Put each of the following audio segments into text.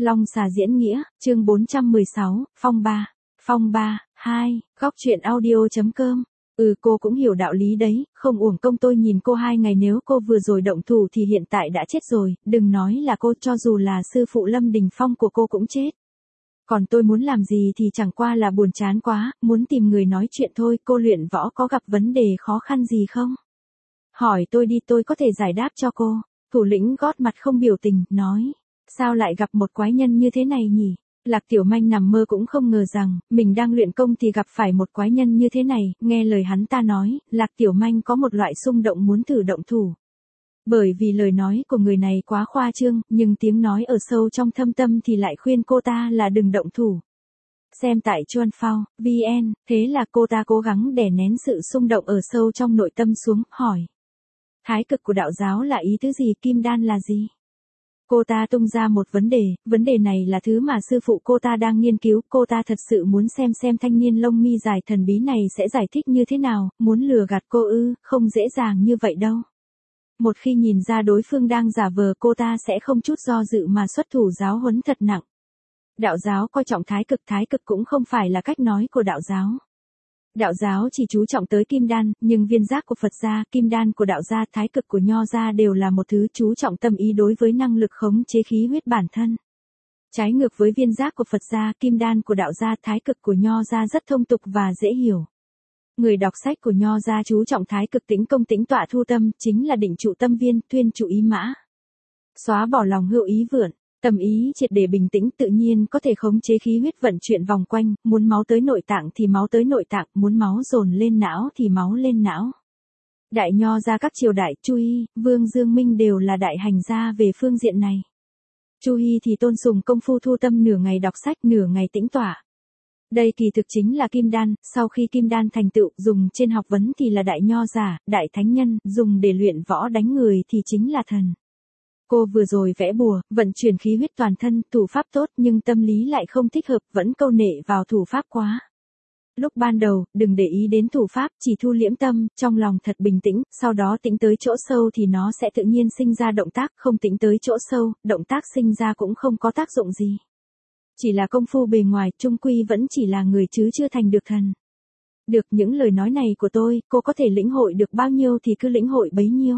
Long xà diễn nghĩa, chương 416, phong ba. Phong ba, 2, góc truyện audio.com. Cô cũng hiểu đạo lý đấy, không uổng công tôi nhìn cô 2 ngày, nếu cô vừa rồi động thủ thì hiện tại đã chết rồi, đừng nói là cô, cho dù là sư phụ Lâm Đình Phong của cô cũng chết. Còn tôi muốn làm gì thì chẳng qua là buồn chán quá, muốn tìm người nói chuyện thôi. Cô luyện võ có gặp vấn đề khó khăn gì không? Hỏi tôi đi, tôi có thể giải đáp cho cô. Thủ lĩnh gót mặt không biểu tình, nói. Sao lại gặp một quái nhân như thế này nhỉ? Lạc Tiểu Manh nằm mơ cũng không ngờ rằng, mình đang luyện công thì gặp phải một quái nhân như thế này. Nghe lời hắn ta nói, Lạc Tiểu Manh có một loại xung động muốn thử động thủ. Bởi vì lời nói của người này quá khoa trương, nhưng tiếng nói ở sâu trong thâm tâm thì lại khuyên cô ta là đừng động thủ. Xem tại Chuan Phao, VN, thế là cô ta cố gắng đè nén sự xung động ở sâu trong nội tâm xuống, hỏi. Thái cực của đạo giáo là ý tứ gì, kim đan là gì? Cô ta tung ra một vấn đề này là thứ mà sư phụ cô ta đang nghiên cứu, cô ta thật sự muốn xem thanh niên lông mi dài thần bí này sẽ giải thích như thế nào, muốn lừa gạt cô ư, không dễ dàng như vậy đâu. Một khi nhìn ra đối phương đang giả vờ, cô ta sẽ không chút do dự mà xuất thủ giáo huấn thật nặng. Đạo giáo coi trọng thái cực cũng không phải là cách nói của đạo giáo. Đạo giáo chỉ chú trọng tới kim đan, nhưng viên giác của Phật gia, kim đan của đạo gia, thái cực của nho gia đều là một thứ chú trọng tâm ý đối với năng lực khống chế khí huyết bản thân. Trái ngược với viên giác của Phật gia, kim đan của đạo gia, thái cực của nho gia rất thông tục và dễ hiểu. Người đọc sách của nho gia chú trọng thái cực tĩnh công tĩnh tọa thu tâm, chính là định trụ tâm viên, thuyên trụ ý mã. Xóa bỏ lòng hữu ý vượn. Tâm ý triệt để bình tĩnh, tự nhiên có thể khống chế khí huyết vận chuyển vòng quanh, muốn máu tới nội tạng thì máu tới nội tạng, muốn máu dồn lên não thì máu lên não. Đại nho gia các triều đại, Chu Hy, Vương Dương Minh đều là đại hành gia về phương diện này. Chu Hy thì tôn sùng công phu thu tâm, nửa ngày đọc sách, nửa ngày tĩnh tọa. Đây kỳ thực chính là kim đan, sau khi kim đan thành tựu, dùng trên học vấn thì là đại nho giả, đại thánh nhân, dùng để luyện võ đánh người thì chính là thần. Cô vừa rồi vẽ bùa, vận chuyển khí huyết toàn thân, thủ pháp tốt nhưng tâm lý lại không thích hợp, vẫn câu nệ vào thủ pháp quá. Lúc ban đầu, đừng để ý đến thủ pháp, chỉ thu liễm tâm, trong lòng thật bình tĩnh, sau đó tĩnh tới chỗ sâu thì nó sẽ tự nhiên sinh ra động tác, không tĩnh tới chỗ sâu, động tác sinh ra cũng không có tác dụng gì. Chỉ là công phu bề ngoài, chung quy vẫn chỉ là người chứ chưa thành được thần. Được, những lời nói này của tôi, cô có thể lĩnh hội được bao nhiêu thì cứ lĩnh hội bấy nhiêu.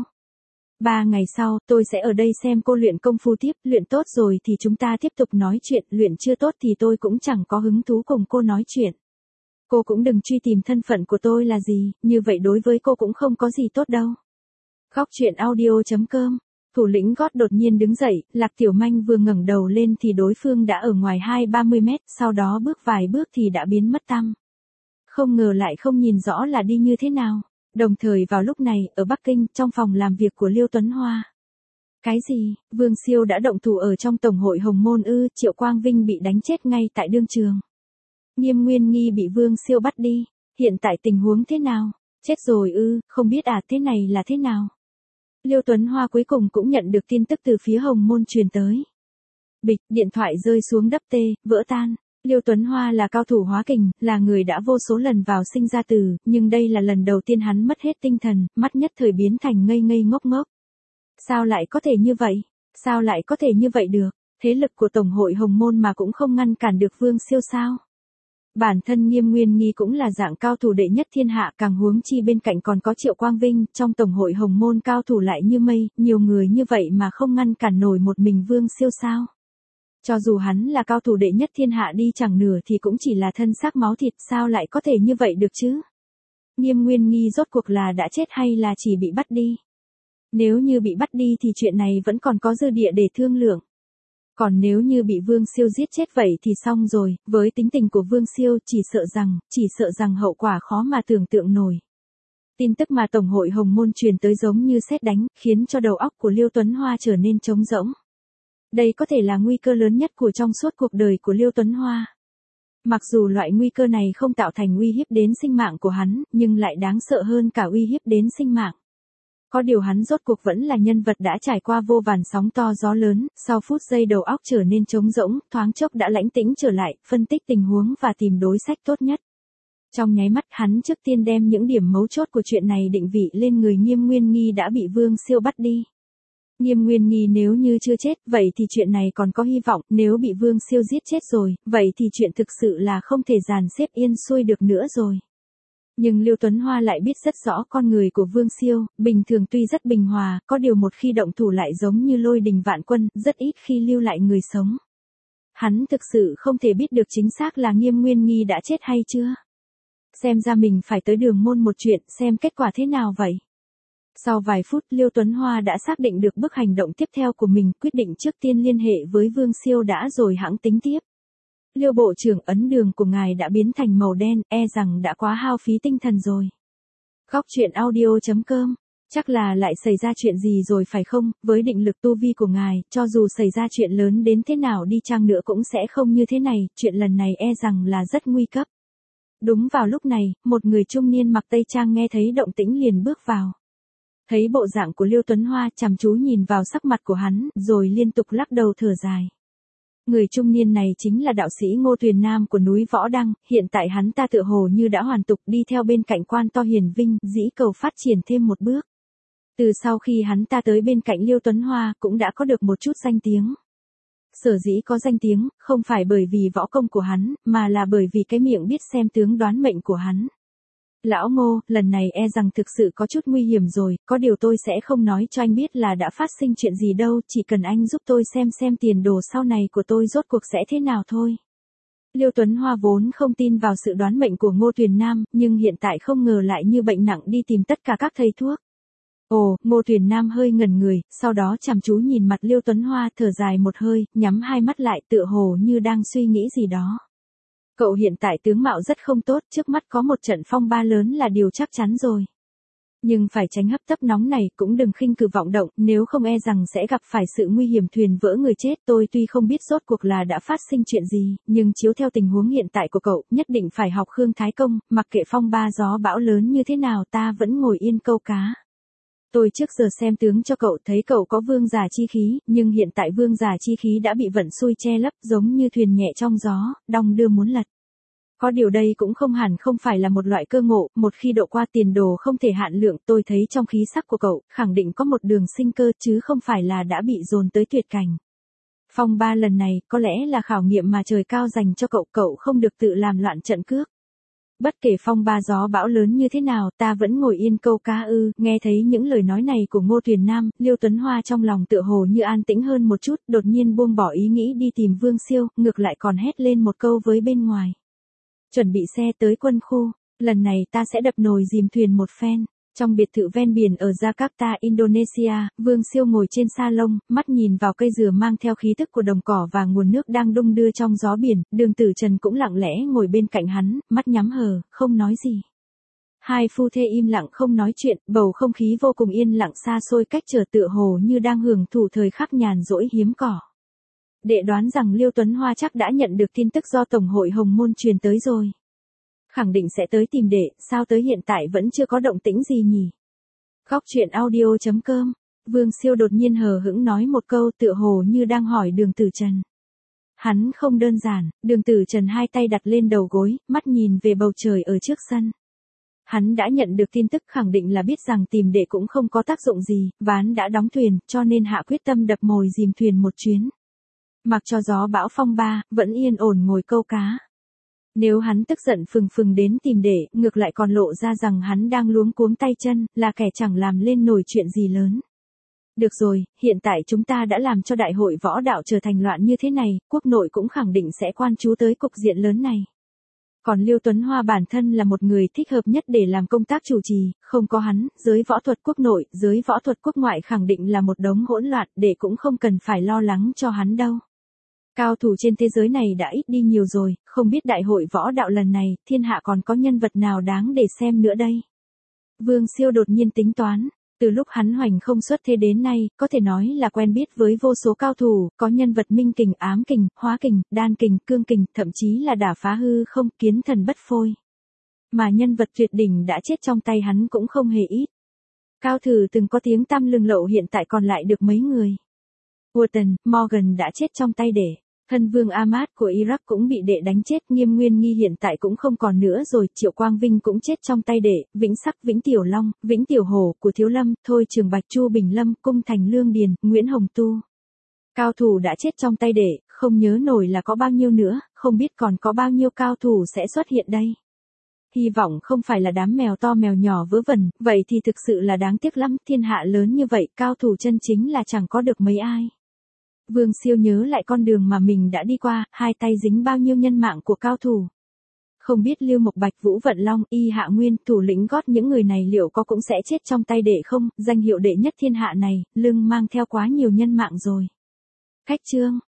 3 ngày sau, tôi sẽ ở đây xem cô luyện công phu tiếp, luyện tốt rồi thì chúng ta tiếp tục nói chuyện, luyện chưa tốt thì tôi cũng chẳng có hứng thú cùng cô nói chuyện. Cô cũng đừng truy tìm thân phận của tôi là gì, như vậy đối với cô cũng không có gì tốt đâu. Góc truyện audio.com. Thủ lĩnh gót đột nhiên đứng dậy, Lạc Tiểu Manh vừa ngẩng đầu lên thì đối phương đã ở ngoài 20-30 mét, sau đó bước vài bước thì đã biến mất tăm. Không ngờ lại không nhìn rõ là đi như thế nào. Đồng thời vào lúc này, ở Bắc Kinh, trong phòng làm việc của Liêu Tuấn Hoa. Cái gì, Vương Siêu đã động thủ ở trong Tổng hội Hồng Môn ư? Triệu Quang Vinh bị đánh chết ngay tại đương trường. Nghiêm Nguyên Nghi bị Vương Siêu bắt đi, hiện tại tình huống thế nào? Chết rồi ư, không biết à, thế này là thế nào? Liêu Tuấn Hoa cuối cùng cũng nhận được tin tức từ phía Hồng Môn truyền tới. Bịch, điện thoại rơi xuống đắp tê, vỡ tan. Liêu Tuấn Hoa là cao thủ hóa kình, là người đã vô số lần vào sinh ra tử, nhưng đây là lần đầu tiên hắn mất hết tinh thần, mắt nhất thời biến thành ngây ngây ngốc ngốc. Sao lại có thể như vậy? Sao lại có thể như vậy được? Thế lực của Tổng hội Hồng Môn mà cũng không ngăn cản được Vương Siêu sao? Bản thân Nghiêm Nguyên Nghi cũng là dạng cao thủ đệ nhất thiên hạ, càng huống chi bên cạnh còn có Triệu Quang Vinh, trong Tổng hội Hồng Môn cao thủ lại như mây, nhiều người như vậy mà không ngăn cản nổi một mình Vương Siêu sao? Cho dù hắn là cao thủ đệ nhất thiên hạ đi chẳng nửa thì cũng chỉ là thân xác máu thịt, sao lại có thể như vậy được chứ? Nghiêm Nguyên Nghi rốt cuộc là đã chết hay là chỉ bị bắt đi? Nếu như bị bắt đi thì chuyện này vẫn còn có dư địa để thương lượng. Còn nếu như bị Vương Siêu giết chết vậy thì xong rồi, với tính tình của Vương Siêu chỉ sợ rằng hậu quả khó mà tưởng tượng nổi. Tin tức mà Tổng hội Hồng Môn truyền tới giống như sét đánh, khiến cho đầu óc của Liêu Tuấn Hoa trở nên trống rỗng. Đây có thể là nguy cơ lớn nhất của trong suốt cuộc đời của Liêu Tuấn Hoa. Mặc dù loại nguy cơ này không tạo thành uy hiếp đến sinh mạng của hắn, nhưng lại đáng sợ hơn cả uy hiếp đến sinh mạng. Có điều hắn rốt cuộc vẫn là nhân vật đã trải qua vô vàn sóng to gió lớn, sau phút giây đầu óc trở nên trống rỗng, thoáng chốc đã lãnh tĩnh trở lại, phân tích tình huống và tìm đối sách tốt nhất. Trong nháy mắt hắn trước tiên đem những điểm mấu chốt của chuyện này định vị lên người Nghiêm Nguyên Nghi đã bị Vương Siêu bắt đi. Nghiêm Nguyên Nghi nếu như chưa chết, vậy thì chuyện này còn có hy vọng, nếu bị Vương Siêu giết chết rồi, vậy thì chuyện thực sự là không thể dàn xếp yên xuôi được nữa rồi. Nhưng Liêu Tuấn Hoa lại biết rất rõ con người của Vương Siêu, bình thường tuy rất bình hòa, có điều một khi động thủ lại giống như lôi đình vạn quân, rất ít khi lưu lại người sống. Hắn thực sự không thể biết được chính xác là Nghiêm Nguyên Nghi đã chết hay chưa. Xem ra mình phải tới Đường Môn một chuyện, xem kết quả thế nào vậy. Sau vài phút, Liêu Tuấn Hoa đã xác định được bước hành động tiếp theo của mình, quyết định trước tiên liên hệ với Vương Siêu đã rồi hãng tính tiếp. Liêu Bộ trưởng, ấn đường của ngài đã biến thành màu đen, e rằng đã quá hao phí tinh thần rồi. Góc truyện audio.com. Chắc là lại xảy ra chuyện gì rồi phải không, với định lực tu vi của ngài, cho dù xảy ra chuyện lớn đến thế nào đi chăng nữa cũng sẽ không như thế này, chuyện lần này e rằng là rất nguy cấp. Đúng vào lúc này, một người trung niên mặc tây trang nghe thấy động tĩnh liền bước vào. Thấy bộ dạng của Liêu Tuấn Hoa, chăm chú nhìn vào sắc mặt của hắn, rồi liên tục lắc đầu thở dài. Người trung niên này chính là đạo sĩ Ngô Tuyền Nam của núi Võ Đăng, hiện tại hắn ta tựa hồ như đã hoàn tục đi theo bên cạnh Quan To Hiền Vinh, dĩ cầu phát triển thêm một bước. Từ sau khi hắn ta tới bên cạnh Liêu Tuấn Hoa cũng đã có được một chút danh tiếng. Sở dĩ có danh tiếng, không phải bởi vì võ công của hắn, mà là bởi vì cái miệng biết xem tướng đoán mệnh của hắn. Lão Ngô, lần này e rằng thực sự có chút nguy hiểm rồi, có điều tôi sẽ không nói cho anh biết là đã phát sinh chuyện gì đâu, chỉ cần anh giúp tôi xem tiền đồ sau này của tôi rốt cuộc sẽ thế nào thôi. Liêu Tuấn Hoa vốn không tin vào sự đoán mệnh của Ngô Tuyền Nam, nhưng hiện tại không ngờ lại như bệnh nặng đi tìm tất cả các thầy thuốc. Ồ, Ngô Tuyền Nam hơi ngẩn người, sau đó chăm chú nhìn mặt Liêu Tuấn Hoa, thở dài một hơi, nhắm hai mắt lại tựa hồ như đang suy nghĩ gì đó. Cậu hiện tại tướng mạo rất không tốt, trước mắt có một trận phong ba lớn là điều chắc chắn rồi. Nhưng phải tránh hấp tấp nóng này, cũng đừng khinh cử vọng động, nếu không e rằng sẽ gặp phải sự nguy hiểm thuyền vỡ người chết. Tôi tuy không biết rốt cuộc là đã phát sinh chuyện gì, nhưng chiếu theo tình huống hiện tại của cậu, nhất định phải học Khương Thái Công, mặc kệ phong ba gió bão lớn như thế nào ta vẫn ngồi yên câu cá. Tôi trước giờ xem tướng cho cậu thấy cậu có vương giả chi khí, nhưng hiện tại vương giả chi khí đã bị vận xui che lấp giống như thuyền nhẹ trong gió, đong đưa muốn lật. Có điều đây cũng không hẳn không phải là một loại cơ ngộ, một khi độ qua tiền đồ không thể hạn lượng, tôi thấy trong khí sắc của cậu, khẳng định có một đường sinh cơ chứ không phải là đã bị dồn tới tuyệt cảnh. Phong ba lần này, có lẽ là khảo nghiệm mà trời cao dành cho cậu, cậu không được tự làm loạn trận cước. Bất kể phong ba gió bão lớn như thế nào, ta vẫn ngồi yên câu cá ư. Nghe thấy những lời nói này của Ngô Tuyền Nam, Liêu Tuấn Hoa trong lòng tựa hồ như an tĩnh hơn một chút, đột nhiên buông bỏ ý nghĩ đi tìm Vương Siêu, ngược lại còn hét lên một câu với bên ngoài. Chuẩn bị xe tới quân khu, lần này ta sẽ đập nồi dìm thuyền một phen. Trong biệt thự ven biển ở Jakarta, Indonesia, Vương Siêu ngồi trên sa lông, mắt nhìn vào cây dừa mang theo khí tức của đồng cỏ và nguồn nước đang đung đưa trong gió biển, Đường Tử Trần cũng lặng lẽ ngồi bên cạnh hắn, mắt nhắm hờ, không nói gì. Hai phu thê im lặng không nói chuyện, bầu không khí vô cùng yên lặng xa xôi cách trở tựa hồ như đang hưởng thụ thời khắc nhàn rỗi hiếm cỏ. Đệ đoán rằng Liêu Tuấn Hoa chắc đã nhận được tin tức do Tổng hội Hồng Môn truyền tới rồi. Khẳng định sẽ tới tìm đệ, sao tới hiện tại vẫn chưa có động tĩnh gì nhỉ? Góc truyện audio.com. Vương Siêu đột nhiên hờ hững nói một câu tựa hồ như đang hỏi Đường Tử Trần. Hắn không đơn giản, Đường Tử Trần hai tay đặt lên đầu gối, mắt nhìn về bầu trời ở trước sân. Hắn đã nhận được tin tức khẳng định là biết rằng tìm đệ cũng không có tác dụng gì, ván đã đóng thuyền, cho nên hạ quyết tâm đập mồi dìm thuyền một chuyến. Mặc cho gió bão phong ba, vẫn yên ổn ngồi câu cá. Nếu hắn tức giận phừng phừng đến tìm đệ, ngược lại còn lộ ra rằng hắn đang luống cuống tay chân, là kẻ chẳng làm lên nổi chuyện gì lớn. Được rồi, hiện tại chúng ta đã làm cho đại hội võ đạo trở thành loạn như thế này, quốc nội cũng khẳng định sẽ quan chú tới cục diện lớn này. Còn Liêu Tuấn Hoa bản thân là một người thích hợp nhất để làm công tác chủ trì, không có hắn, giới võ thuật quốc nội, giới võ thuật quốc ngoại khẳng định là một đống hỗn loạn, để cũng không cần phải lo lắng cho hắn đâu. Cao thủ trên thế giới này đã ít đi nhiều rồi, không biết đại hội võ đạo lần này, thiên hạ còn có nhân vật nào đáng để xem nữa đây. Vương Siêu đột nhiên tính toán, từ lúc hắn hoành không xuất thế đến nay, có thể nói là quen biết với vô số cao thủ, có nhân vật minh kình, ám kình, hóa kình, đan kình, cương kình, thậm chí là đả phá hư không, kiến thần bất phôi. Mà nhân vật tuyệt đỉnh đã chết trong tay hắn cũng không hề ít. Cao thủ từng có tiếng tăm lừng lẫu hiện tại còn lại được mấy người. Wharton, Morgan đã chết trong tay đệ. Thân vương Ahmad của Iraq cũng bị đệ đánh chết, Nghiêm Nguyên Nghi hiện tại cũng không còn nữa rồi, Triệu Quang Vinh cũng chết trong tay đệ, Vĩnh Sắc, Vĩnh Tiểu Long, Vĩnh Tiểu Hổ của Thiếu Lâm, Thôi Trường Bạch, Chu Bình Lâm, Cung Thành Lương Điền, Nguyễn Hồng Tu. Cao thủ đã chết trong tay đệ, không nhớ nổi là có bao nhiêu nữa, không biết còn có bao nhiêu cao thủ sẽ xuất hiện đây. Hy vọng không phải là đám mèo to mèo nhỏ vớ vẩn, vậy thì thực sự là đáng tiếc lắm, thiên hạ lớn như vậy, cao thủ chân chính là chẳng có được mấy ai. Vương Siêu nhớ lại con đường mà mình đã đi qua, hai tay dính bao nhiêu nhân mạng của cao thủ. Không biết Lưu Mộc Bạch, Vũ Vận Long, Y Hạ Nguyên, thủ lĩnh gót những người này liệu có cũng sẽ chết trong tay đệ không, danh hiệu đệ nhất thiên hạ này, lưng mang theo quá nhiều nhân mạng rồi. Khách trương.